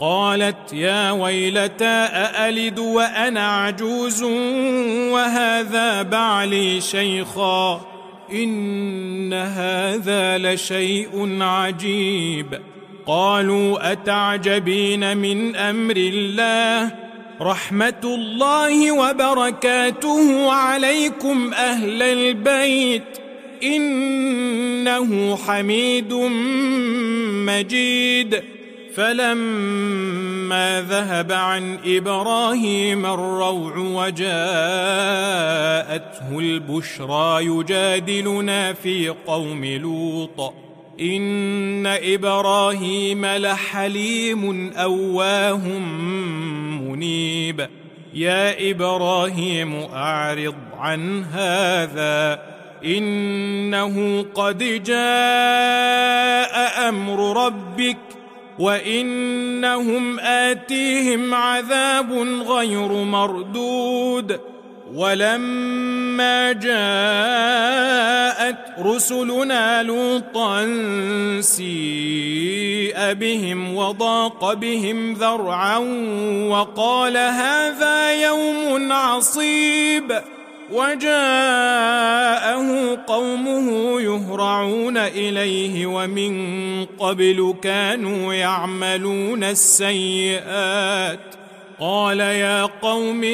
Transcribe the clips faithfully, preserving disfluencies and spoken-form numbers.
قالت يا ويلتى أألد وأنا عجوز وهذا بعلي شيخا إن هذا لشيء عجيب. قالوا أتعجبين من أمر الله رحمة الله وبركاته عليكم أهل البيت إنه حميد مجيد. فلما ذهب عن إبراهيم الروع وجاءته البشرى يجادلنا في قوم لوط إن إبراهيم لحليم أواه منيب. يا إبراهيم أعرض عن هذا إنه قد جاء أمر ربك وإنهم آتيهم عذاب غير مردود. ولما جاءت رسلنا لوطا سيء بهم وضاق بهم ذرعا وقال هذا يوم عصيب. وجاءه قومه يهرعون إليه ومن قبل كانوا يعملون السيئات. قال يا قوم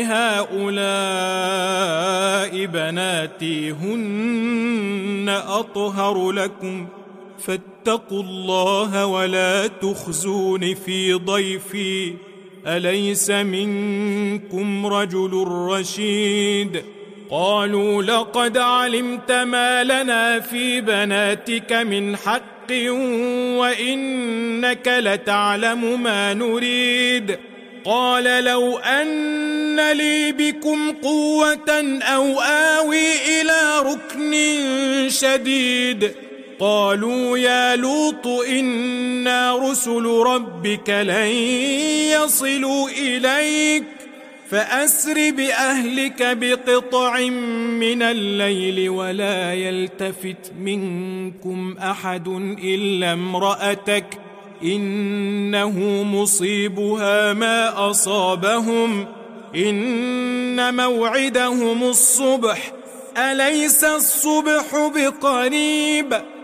هؤلاء بناتي هن أطهر لكم فاتقوا الله ولا تخزون في ضيفي أليس منكم رجل رشيد. قالوا لقد علمت ما لنا في بناتك من حق وإنك لتعلم ما نريد. قال لو أن لي بكم قوة أو آوي إلى ركن شديد. قالوا يا لوط إنا رسل ربك لن يصلوا إليك فأسر بأهلك بقطع من الليل ولا يلتفت منكم أحد إلا امرأتك إنه مصيبها ما أصابهم إن موعدهم الصبح أليس الصبح بقريب.